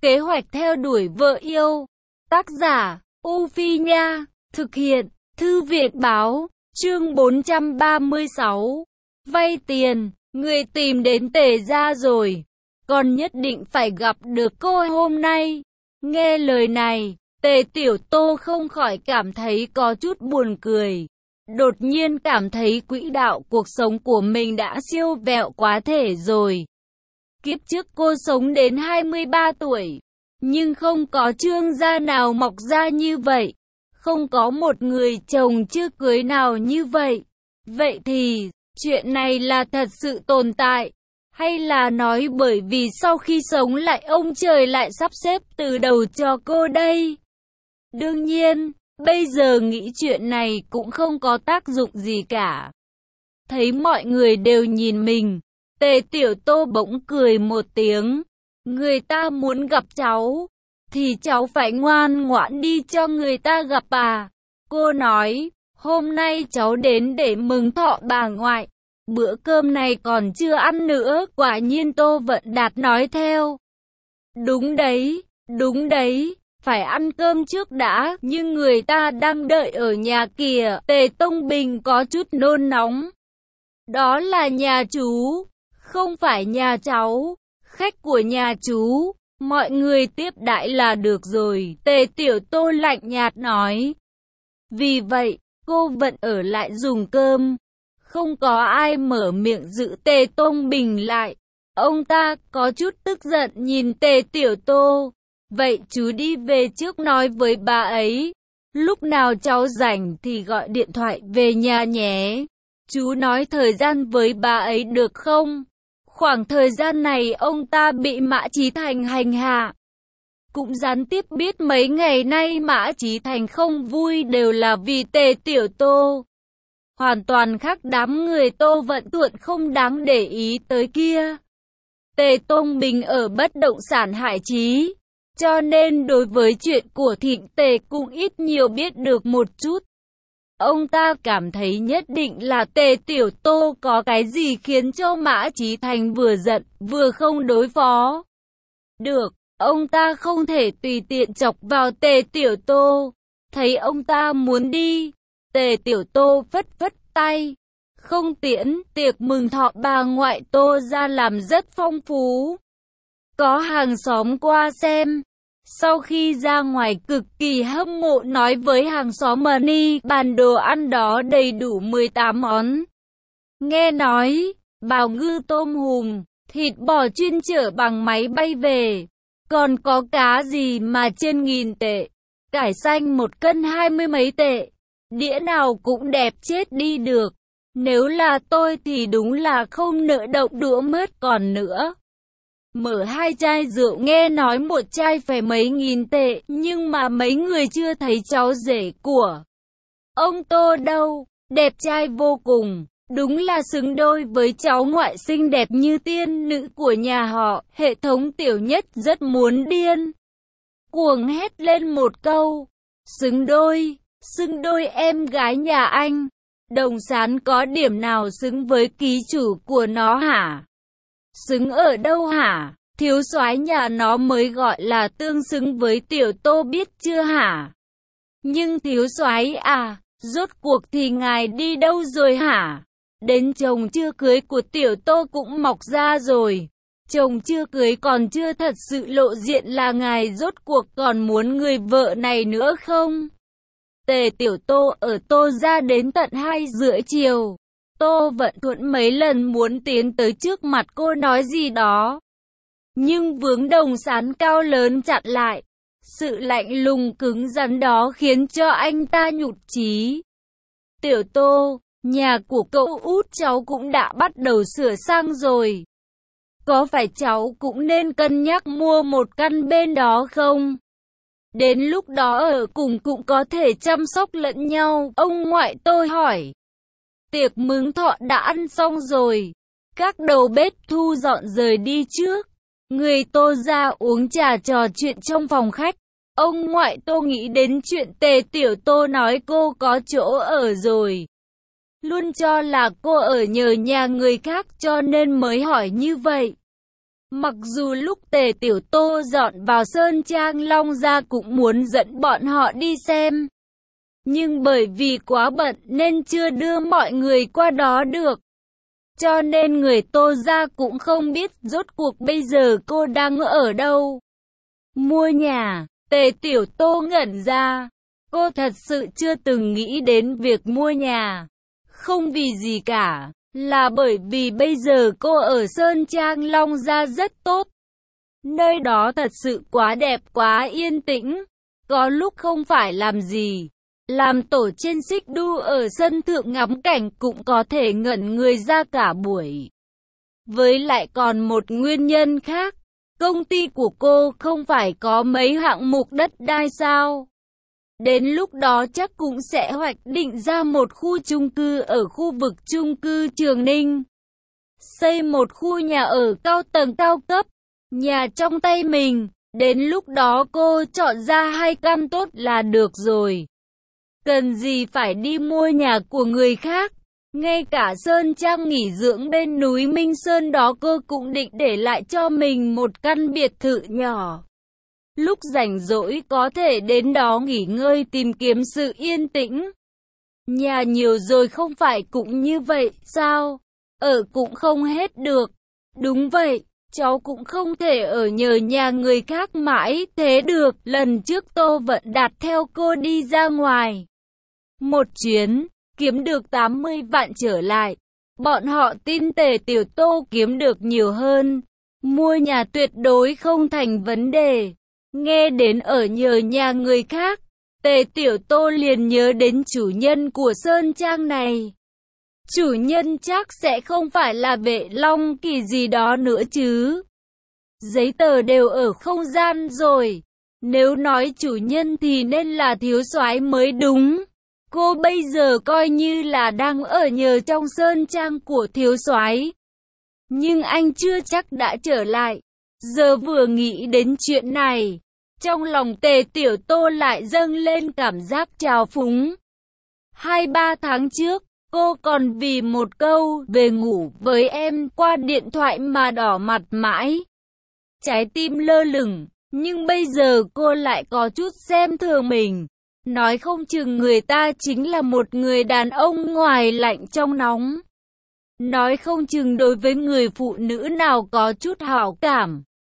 Kế hoạch theo đuổi vợ yêu. Tác giả, U Phi Nha. Thực hiện, Thư viện báo. Chương 436. Vay tiền, người tìm đến Tề gia rồi. Con nhất định phải gặp được cô hôm nay. Nghe lời này, Tề Tiểu Tô không khỏi cảm thấy có chút buồn cười. Đột nhiên cảm thấy quỹ đạo cuộc sống của mình đã siêu vẹo quá thể rồi. Kiếp trước cô sống đến 23 tuổi, nhưng không có trương gia nào mọc ra như vậy. Không có một người chồng chưa cưới nào như vậy. Vậy thì, chuyện này là thật sự tồn tại, hay là nói bởi vì sau khi sống lại ông trời lại sắp xếp từ đầu cho cô đây? Đương nhiên, bây giờ nghĩ chuyện này cũng không có tác dụng gì cả. Thấy mọi người đều nhìn mình, Tề Tiểu Tô bỗng cười một tiếng. Người ta muốn gặp cháu, thì cháu phải ngoan ngoãn đi cho người ta gặp à. Cô nói, hôm nay cháu đến để mừng thọ bà ngoại. Bữa cơm này còn chưa ăn nữa. Quả nhiên Tô Vận Đạt nói theo. Đúng đấy, phải ăn cơm trước đã. Nhưng người ta đang đợi ở nhà kìa. Tề Tông Bình có chút nôn nóng. Đó là nhà chú, không phải nhà cháu. Khách của nhà chú, mọi người tiếp đãi là được rồi. Tề Tiểu Tô lạnh nhạt nói. Vì vậy, cô vẫn ở lại dùng cơm. Không có ai mở miệng giữ Tề Tông Bình lại. Ông ta có chút tức giận nhìn Tề Tiểu Tô. Vậy chú đi về trước nói với bà ấy. Lúc nào cháu rảnh thì gọi điện thoại về nhà nhé. Chú nói thời gian với bà ấy được không? Khoảng thời gian này ông ta bị Mã Chí Thành hành hạ. Cũng gián tiếp biết mấy ngày nay Mã Chí Thành không vui đều là vì Tề Tiểu Tô. Hoàn toàn khác đám người Tô Vận Tuộn không đáng để ý tới kia. Tề Tông Bình ở bất động sản Hải Chí, cho nên đối với chuyện của Thịnh Tề cũng ít nhiều biết được một chút. Ông ta cảm thấy nhất định là Tề Tiểu Tô có cái gì khiến cho Mã Chí Thành vừa giận, vừa không đối phó được. Ông ta không thể tùy tiện chọc vào Tề Tiểu Tô. Thấy ông ta muốn đi, Tề Tiểu Tô phất phất tay. Không tiễn, tiệc mừng thọ bà ngoại Tô ra làm rất phong phú. Có hàng xóm qua xem. Sau khi ra ngoài cực kỳ hâm mộ nói với hàng xóm Mani, bàn đồ ăn đó đầy đủ 18 món. Nghe nói, bào ngư tôm hùm, thịt bò chuyên chở bằng máy bay về. Còn có cá gì mà trên 1.000 tệ, cải xanh 1 cân 20 mấy tệ. Đĩa nào cũng đẹp chết đi được. Nếu là tôi thì đúng là không nỡ động đũa mất còn nữa. Mở 2 chai rượu nghe nói 1 chai phải mấy 1.000 tệ, nhưng mà mấy người chưa thấy cháu rể của ông Tô đâu, đẹp trai vô cùng, đúng là xứng đôi với cháu ngoại xinh đẹp như tiên nữ của nhà họ. Hệ thống Tiểu Nhất rất muốn điên cuồng hét lên một câu, xứng đôi em gái nhà anh. Đồng Sán có điểm nào xứng với ký chủ của nó hả? Xứng ở đâu hả? Thiếu soái nhà nó mới gọi là tương xứng với Tiểu Tô biết chưa hả? Nhưng thiếu soái à, rốt cuộc thì ngài đi đâu rồi hả? Đến chồng chưa cưới của Tiểu Tô cũng mọc ra rồi. Chồng chưa cưới còn chưa thật sự lộ diện là ngài rốt cuộc còn muốn người vợ này nữa không? Tề Tiểu Tô ở Tô ra đến tận 2:30 chiều. Tô Vận Thuận mấy lần muốn tiến tới trước mặt cô nói gì đó, nhưng vướng Đồng Sán cao lớn chặn lại. Sự lạnh lùng cứng rắn đó khiến cho anh ta nhụt chí. Tiểu Tô, nhà của cậu út cháu cũng đã bắt đầu sửa sang rồi. Có phải cháu cũng nên cân nhắc mua một căn bên đó không? Đến lúc đó ở cùng cũng có thể chăm sóc lẫn nhau. Ông ngoại tôi hỏi. Tiệc mừng thọ đã ăn xong rồi. Các đầu bếp thu dọn rời đi trước. Người Tô ra uống trà trò chuyện trong phòng khách. Ông ngoại Tô nghĩ đến chuyện Tề Tiểu Tô nói cô có chỗ ở rồi. Luôn cho là cô ở nhờ nhà người khác cho nên mới hỏi như vậy. Mặc dù lúc Tề Tiểu Tô dọn vào Sơn Trang Long Gia cũng muốn dẫn bọn họ đi xem, nhưng bởi vì quá bận nên chưa đưa mọi người qua đó được. Cho nên người Tô gia cũng không biết rốt cuộc bây giờ cô đang ở đâu. Mua nhà, Tề Tiểu Tô ngẩn ra. Cô thật sự chưa từng nghĩ đến việc mua nhà. Không vì gì cả, là bởi vì bây giờ cô ở Sơn Trang Long Gia rất tốt. Nơi đó thật sự quá đẹp, quá yên tĩnh. Có lúc không phải làm gì, làm tổ trên xích đu ở sân thượng ngắm cảnh cũng có thể ngẩn người ra cả buổi. Với lại còn một nguyên nhân khác, công ty của cô không phải có mấy hạng mục đất đai sao? Đến lúc đó chắc cũng sẽ hoạch định ra một khu chung cư ở khu vực chung cư Trường Ninh. Xây một khu nhà ở cao tầng cao cấp, nhà trong tay mình, đến lúc đó cô chọn ra 2 căn tốt là được rồi. Cần gì phải đi mua nhà của người khác. Ngay cả Sơn Trang nghỉ dưỡng bên núi Minh Sơn đó cô cũng định để lại cho mình một căn biệt thự nhỏ. Lúc rảnh rỗi có thể đến đó nghỉ ngơi tìm kiếm sự yên tĩnh. Nhà nhiều rồi không phải cũng như vậy sao? Ở cũng không hết được. Đúng vậy, cháu cũng không thể ở nhờ nhà người khác mãi thế được. Lần trước Tô Vận Đạt theo cô đi ra ngoài một chuyến, kiếm được 80 vạn trở lại. Bọn họ tin Tề Tiểu Tô kiếm được nhiều hơn. Mua nhà tuyệt đối không thành vấn đề. Nghe đến ở nhờ nhà người khác, Tề Tiểu Tô liền nhớ đến chủ nhân của Sơn Trang này. Chủ nhân chắc sẽ không phải là Vệ Long Kỳ gì đó nữa chứ. Giấy tờ đều ở không gian rồi. Nếu nói chủ nhân thì nên là Thiếu Soái mới đúng. Cô bây giờ coi như là đang ở nhờ trong Sơn Trang của Thiếu Soái. Nhưng anh chưa chắc đã trở lại. Giờ vừa nghĩ đến chuyện này, trong lòng Tề Tiểu Tô lại dâng lên cảm giác trào phúng. 2-3 tháng trước, cô còn vì một câu về ngủ với em qua điện thoại mà đỏ mặt mãi. Trái tim lơ lửng, nhưng bây giờ cô lại có chút xem thường mình. Nói không chừng người ta chính là một người đàn ông ngoài lạnh trong nóng. Nói không chừng đối với người phụ nữ nào có chút hảo cảm,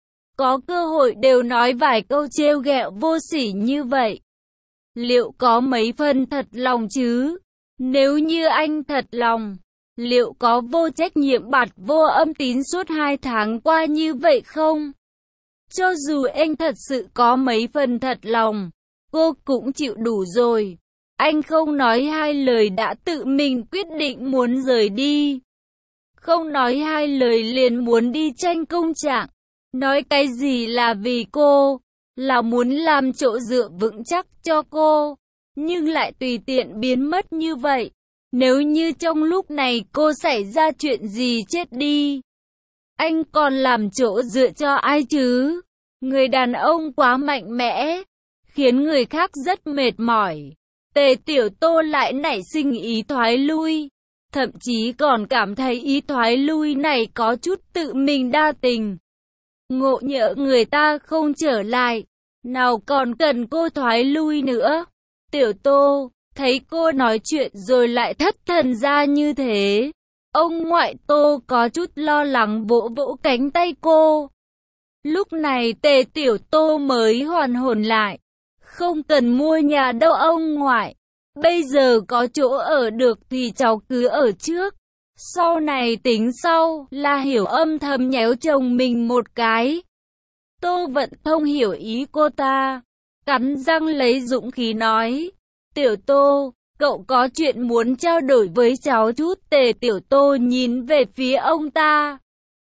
có cơ hội đều nói vài câu trêu ghẹo vô sỉ như vậy. Liệu có mấy phần thật lòng chứ? Nếu như anh thật lòng, liệu có vô trách nhiệm bạt vô âm tín suốt 2 tháng qua như vậy không? Cho dù anh thật sự có mấy phần thật lòng, cô cũng chịu đủ rồi. Anh không nói 2 lời đã tự mình quyết định muốn rời đi. Không nói 2 lời liền muốn đi tranh công trạng. Nói cái gì là vì cô, là muốn làm chỗ dựa vững chắc cho cô, nhưng lại tùy tiện biến mất như vậy. Nếu như trong lúc này cô xảy ra chuyện gì chết đi, anh còn làm chỗ dựa cho ai chứ? Người đàn ông quá mạnh mẽ, khiến người khác rất mệt mỏi. Tề Tiểu Tô lại nảy sinh ý thoái lui, thậm chí còn cảm thấy ý thoái lui này có chút tự mình đa tình. Ngộ nhỡ người ta không trở lại, nào còn cần cô thoái lui nữa. Tiểu Tô, thấy cô nói chuyện rồi lại thất thần ra như thế. Ông ngoại Tô có chút lo lắng vỗ vỗ cánh tay cô. Lúc này Tề Tiểu Tô mới hoàn hồn lại. Không cần mua nhà đâu ông ngoại. Bây giờ có chỗ ở được thì cháu cứ ở trước. Sau này tính sau, là Hiểu âm thầm nhéo chồng mình một cái. Tô Vận Thông hiểu ý cô ta, cắn răng lấy dũng khí nói. Tiểu Tô, cậu có chuyện muốn trao đổi với cháu chút. Tề Tiểu Tô nhìn về phía ông ta.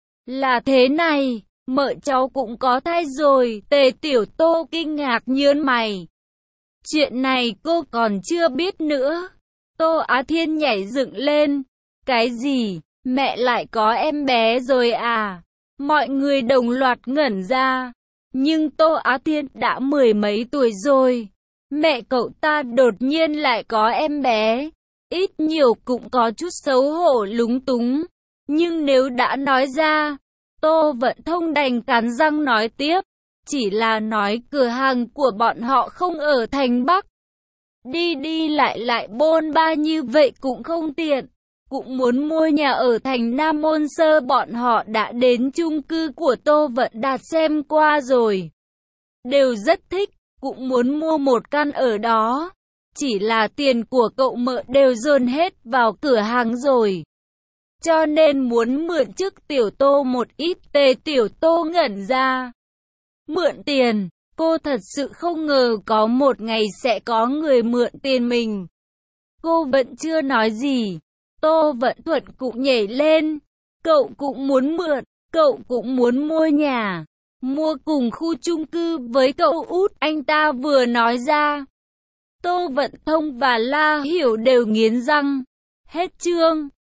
Là thế này, mợ cháu cũng có thai rồi. Tề Tiểu Tô kinh ngạc nhớn mày. Chuyện này cô còn chưa biết nữa. Tô Á Thiên nhảy dựng lên. Cái gì? Mẹ lại có em bé rồi à? Mọi người đồng loạt ngẩn ra. Nhưng Tô Á Thiên đã 10 mấy tuổi rồi. Mẹ cậu ta đột nhiên lại có em bé. Ít nhiều cũng có chút xấu hổ lúng túng. Nhưng nếu đã nói ra, Tô Vận Thông đành cắn răng nói tiếp. Chỉ là nói cửa hàng của bọn họ không ở thành Bắc. Đi đi lại bôn ba như vậy cũng không tiện. Cũng muốn mua nhà ở thành Nam Môn Sơ, bọn họ đã đến chung cư của Tô Vận Đạt xem qua rồi. Đều rất thích, cũng muốn mua một căn ở đó. Chỉ là tiền của cậu mợ đều dồn hết vào cửa hàng rồi. Cho nên muốn mượn trước Tiểu Tô một ít. Tề Tiểu Tô ngẩn ra. Mượn tiền, cô thật sự không ngờ có một ngày sẽ có người mượn tiền mình. Cô vẫn chưa nói gì. Tô Vận Thuận cũng nhảy lên. Cậu cũng muốn mượn, cậu cũng muốn mua nhà. Mua cùng khu chung cư với cậu út, anh ta vừa nói ra. Tô Vận Thông và La Hiểu đều nghiến răng. Hết chương.